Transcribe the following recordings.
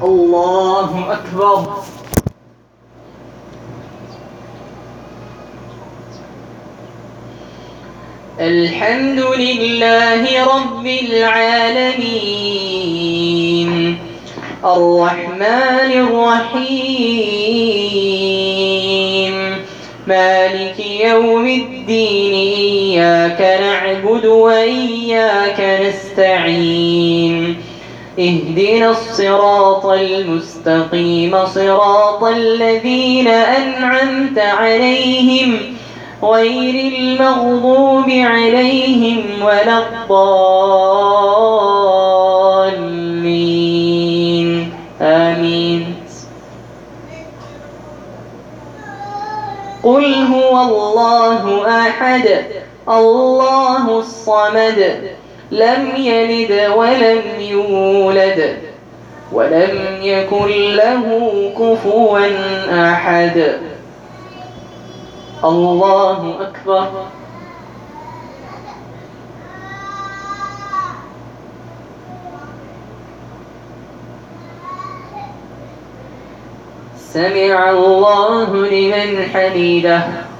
الله أكبر. الحمد لله رب العالمين الرحمن الرحيم مالك يوم الدين إياك نعبد وإياك نستعين اهدنا الصراط المستقيم صراط الذين أنعمت عليهم غير المغضوب عليهم ولا الضالين آمين. قل هو الله أحد الله الصمد لم يلد ولم يولد ولم يكن له كفوا أحد. الله أكبر. سمع الله لمن حمده.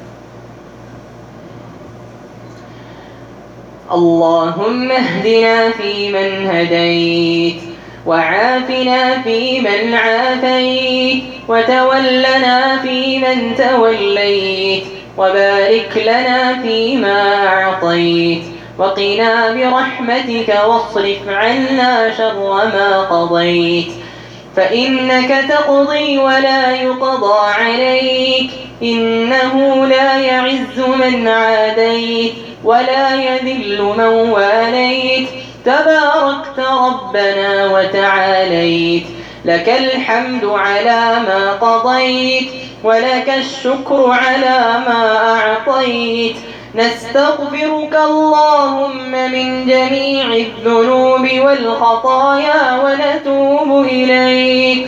اللهم اهدنا فيمن هديت وعافنا فيمن عافيت وتولنا فيمن توليت وبارك لنا فيما أعطيت وقنا برحمتك واصرف عنا شر ما قضيت فإنك تقضي ولا يقضى عليك إنه لا يعز من عاديت ولا يذل من واليت تباركت ربنا وتعاليت لك الحمد على ما قضيت ولك الشكر على ما أعطيت نستغفرك اللهم من جميع الذنوب والخطايا ونتوب إليك.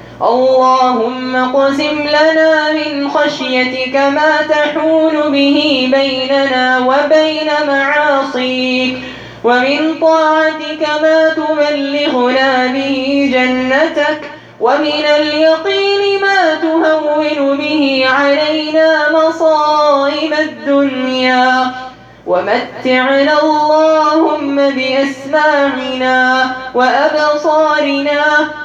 اللهم اقسم لنا من خشيتك ما تحول به بيننا وبين معاصيك ومن طاعتك ما تبلغنا به جنتك ومن اليقين ما تهون به علينا مصائب الدنيا ومتعنا اللهم بأسماعنا وأبصارنا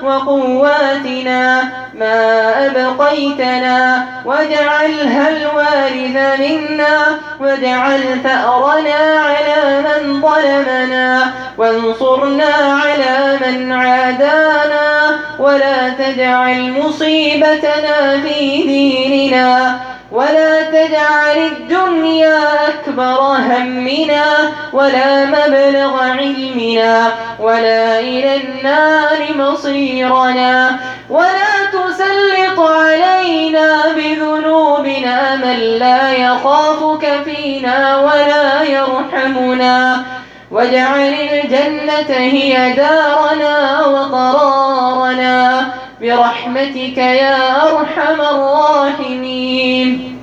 وقواتنا ما أبقيتنا واجعلها الوارث منا واجعل ثأرنا على من ظلمنا وانصرنا على من عادانا ولا تجعل مصيبتنا في ديننا ولا تجعل الدنيا أكبر همنا ولا مبلغ علمنا ولا إلى النار مصيرنا ولا تسلط علينا بذنوبنا من لا يخافك فينا ولا يرحمنا واجعل الجنة هي دارنا وقرارنا برحمتك يا أرحم الراحمين.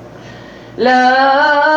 لا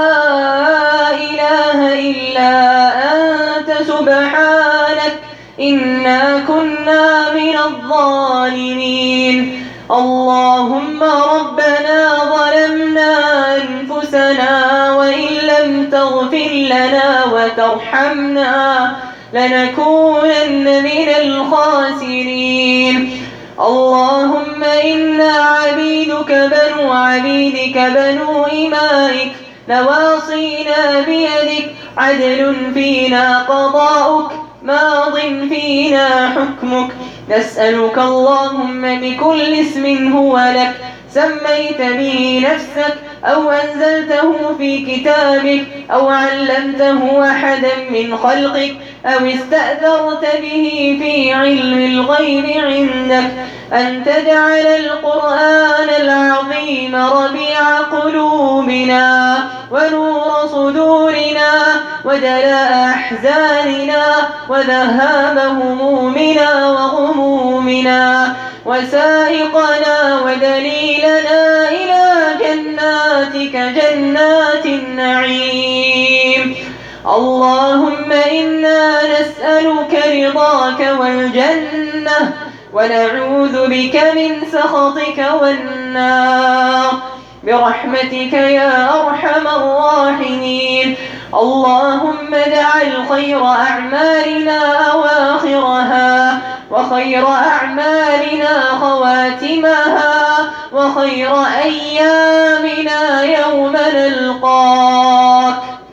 إله إلا أنت سبحانك إنا كنا من الظالمين. اللهم ربنا ظلمنا أنفسنا وإن لم تغفر لنا وترحمنا لنكونن من الخاسرين. اللهم إنا عبيدك بنو عبيدك بنو إمائك نواصينا بيدك عدل فينا قضاؤك ماض فينا حكمك نسألك اللهم بكل اسم هو لك سميت به نفسك أو أنزلته في كتابك أو علمته أحدا من خلقك أو استأثرت به في علم الغيب عندك أن تجعل القرآن العظيم ربيع قلوبنا ونور صدورنا وجلاء أحزاننا وذهاب همومنا وغمومنا وسائقنا ودليلنا إلى جناتك جنات النعيم. اللهم إنا نسألك رضاك والجنة ونعوذ بك من سخطك والنار برحمتك يا أرحم الراحمين. اللهم اجعل خير أعمالنا أواخرها، وخير أعمالنا خواتمها، وخير أيامنا يوم نلقاك.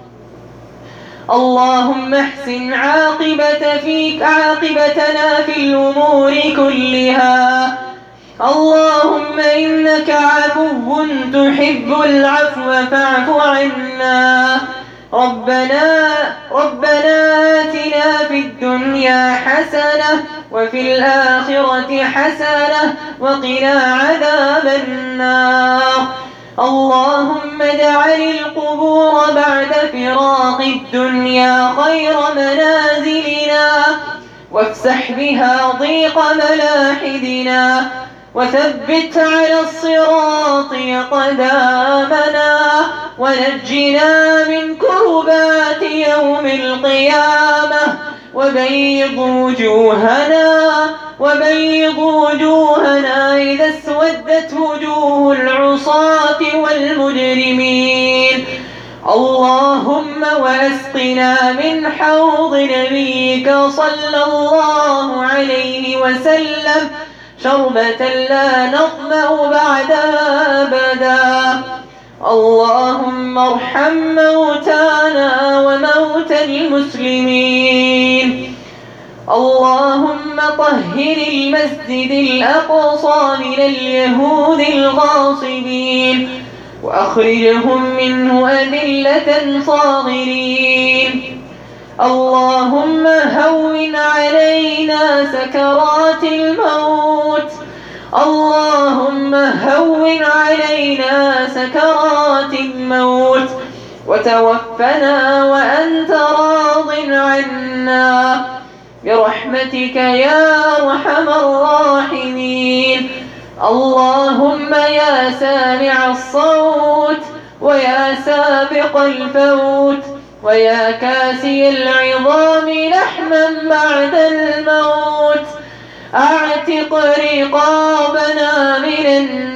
اللهم احسن عاقبتنا في الأمور كلها. اللهم إنك عفو تحب العفو فاعف عنا. ربنا آتنا في الدنيا حسنة وفي الآخرة حسنة وقنا عذاب النار. اللهم اجعل القبور بعد فراق الدنيا خير منازلنا، وافسح بها ضيق ملاحدنا، وثبت على الصراط قدامنا، ونجنا من كربات يوم القيامة، وبيض وجوهنا إذا اسودت وجوه العصاة والمجرمين. اللهم واسقنا من حوض نبيك صلى الله عليه وسلم شربة لا نظمأ بعدها أبدا. اللهم ارحم موتانا وموتى المسلمين. اللهم طهر المسجد الأقصى من اليهود الغاصبين، وأخرجهم منه أذلة صاغرين. اللهم هون علينا سكرات الموت. اللهم هون علينا سكرات الموت، وتوفنا وأنت راض عنا برحمتك يا أرحم الراحمين. اللهم يا سامع الصوت، ويا سابق الفوت، ويا كاسي العظام لحما بعد الموت، أعتق رقابنا من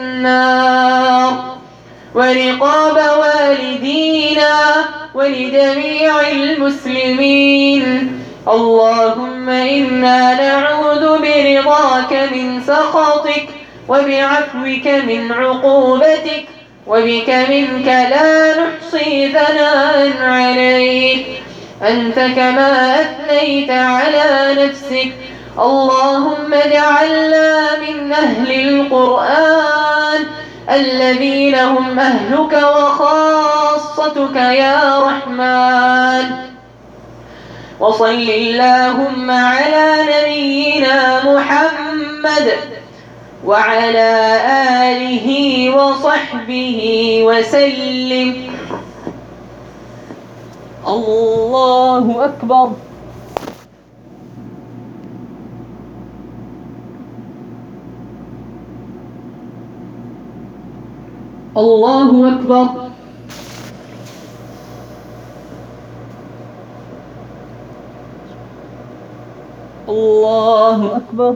النار، ورقاب والدينا ولجميع المسلمين. اللهم إنا نعوذ برضاك من سخطك، وبعفوك من عقوبتك، وبك منك لا نحصي ثناء عليك، أنت كما أثنيت على نفسك. اللهم اجعلنا من أهل القرآن الذين هم أهلك وخاصتك يا رحمن. وصل اللهم على نبينا محمد وعلى آله وصحبه وسلم. الله أكبر. الله أكبر. الله أكبر.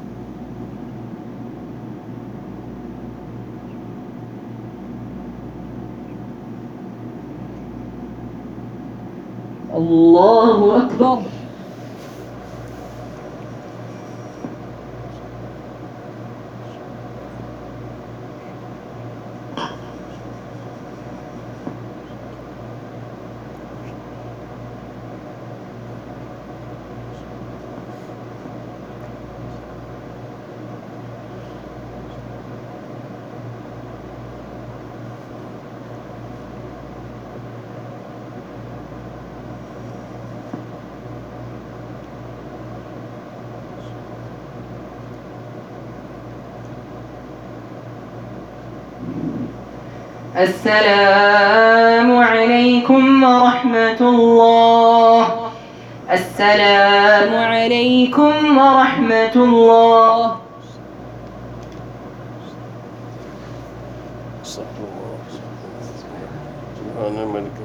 الله أكبر. السلام عليكم ورحمة الله. السلام عليكم ورحمة الله. سبحان الملك